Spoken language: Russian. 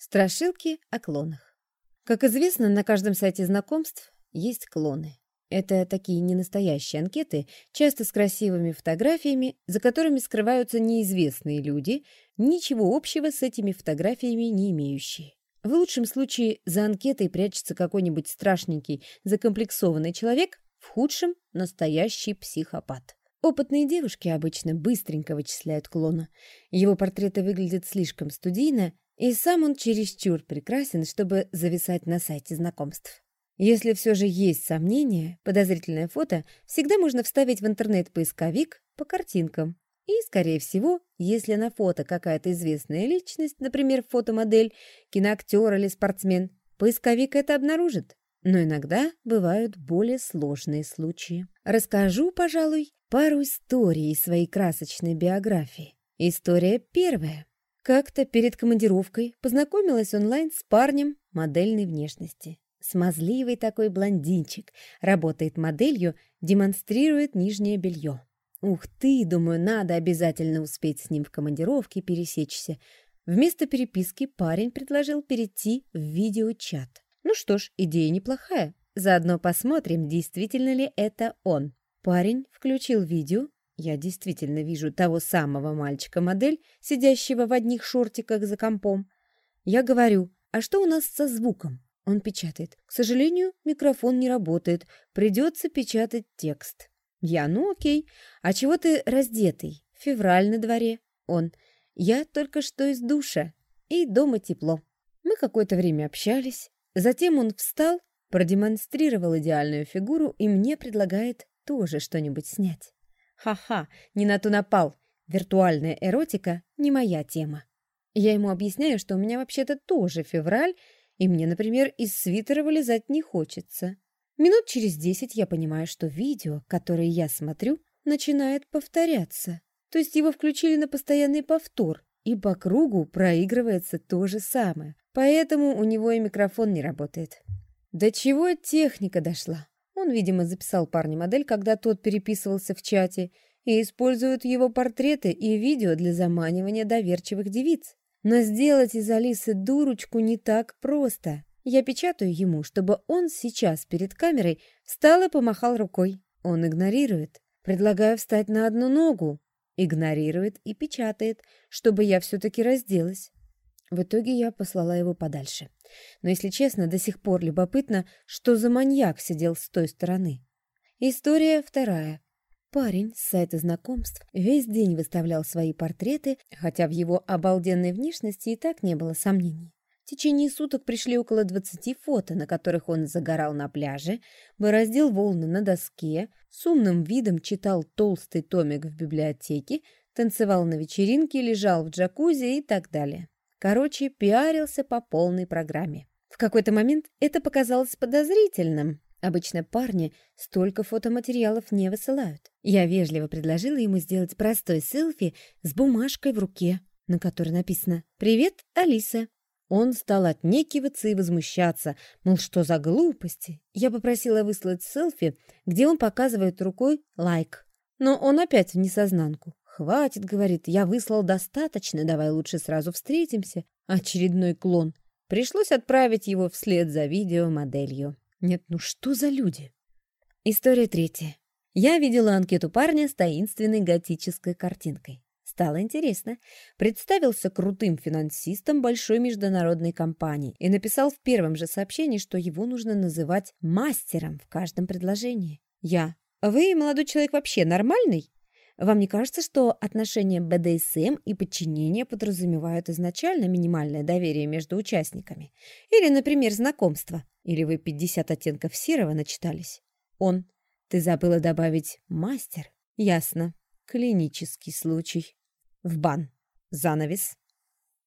Страшилки о клонах. Как известно, на каждом сайте знакомств есть клоны. Это такие ненастоящие анкеты, часто с красивыми фотографиями, за которыми скрываются неизвестные люди, ничего общего с этими фотографиями не имеющие. В лучшем случае за анкетой прячется какой-нибудь страшненький, закомплексованный человек, в худшем – настоящий психопат. Опытные девушки обычно быстренько вычисляют клона. Его портреты выглядят слишком студийно, и сам он чересчур прекрасен, чтобы зависать на сайте знакомств. Если все же есть сомнения, подозрительное фото всегда можно вставить в интернет-поисковик по картинкам. И, скорее всего, если на фото какая-то известная личность, например, фотомодель, киноактер или спортсмен, поисковик это обнаружит. Но иногда бывают более сложные случаи. Расскажу, пожалуй, пару историй из своей красочной биографии. История первая. Как-то перед командировкой познакомилась онлайн с парнем модельной внешности. Смазливый такой блондинчик, работает моделью, демонстрирует нижнее белье. Ух ты, думаю, надо обязательно успеть с ним в командировке пересечься. Вместо переписки парень предложил перейти в видеочат. Ну что ж, идея неплохая. Заодно посмотрим, действительно ли это он. Парень включил видео. Я действительно вижу того самого мальчика-модель, сидящего в одних шортиках за компом. Я говорю, а что у нас со звуком? Он печатает. К сожалению, микрофон не работает. Придется печатать текст. Я, ну окей. А чего ты раздетый? Февраль на дворе. Он. Я только что из душа. И дома тепло. Мы какое-то время общались. Затем он встал, продемонстрировал идеальную фигуру и мне предлагает тоже что-нибудь снять. Ха-ха, не на ту напал. Виртуальная эротика не моя тема. Я ему объясняю, что у меня вообще-то тоже февраль, и мне, например, из свитера вылезать не хочется. Минут через 10 я понимаю, что видео, которое я смотрю, начинает повторяться. То есть его включили на постоянный повтор, и по кругу проигрывается то же самое. Поэтому у него и микрофон не работает. До чего техника дошла? Он, видимо, записал парня-модель, когда тот переписывался в чате, и использует его портреты и видео для заманивания доверчивых девиц. Но сделать из Алисы дурочку не так просто. Я печатаю ему, чтобы он сейчас перед камерой встал и помахал рукой. Он игнорирует. Предлагаю встать на одну ногу. Игнорирует и печатает, чтобы я все-таки разделась. В итоге я послала его подальше. Но, если честно, до сих пор любопытно, что за маньяк сидел с той стороны. История вторая. Парень с сайта знакомств весь день выставлял свои портреты, хотя в его обалденной внешности и так не было сомнений. В течение суток пришли около 20 фото, на которых он загорал на пляже, бороздил волны на доске, с умным видом читал толстый томик в библиотеке, танцевал на вечеринке, лежал в джакузи и так далее. Короче, пиарился по полной программе. В какой-то момент это показалось подозрительным. Обычно парни столько фотоматериалов не высылают. Я вежливо предложила ему сделать простой селфи с бумажкой в руке, на которой написано «Привет, Алиса». Он стал отнекиваться и возмущаться, мол, что за глупости. Я попросила выслать селфи, где он показывает рукой лайк. Но он опять в несознанку. «Хватит, — говорит, — я выслал достаточно, давай лучше сразу встретимся». Очередной клон. Пришлось отправить его вслед за видеомоделью. Нет, ну что за люди? История третья. Я видела анкету парня с таинственной готической картинкой. Стало интересно. Представился крутым финансистом большой международной компании и написал в первом же сообщении, что его нужно называть мастером в каждом предложении. Я. Вы, молодой человек, вообще нормальный? Вам не кажется, что отношения БДСМ и подчинение подразумевают изначально минимальное доверие между участниками? Или, например, знакомство? Или вы 50 оттенков серого начитались? Он. Ты забыла добавить «мастер»? Ясно. Клинический случай. В бан. Занавес.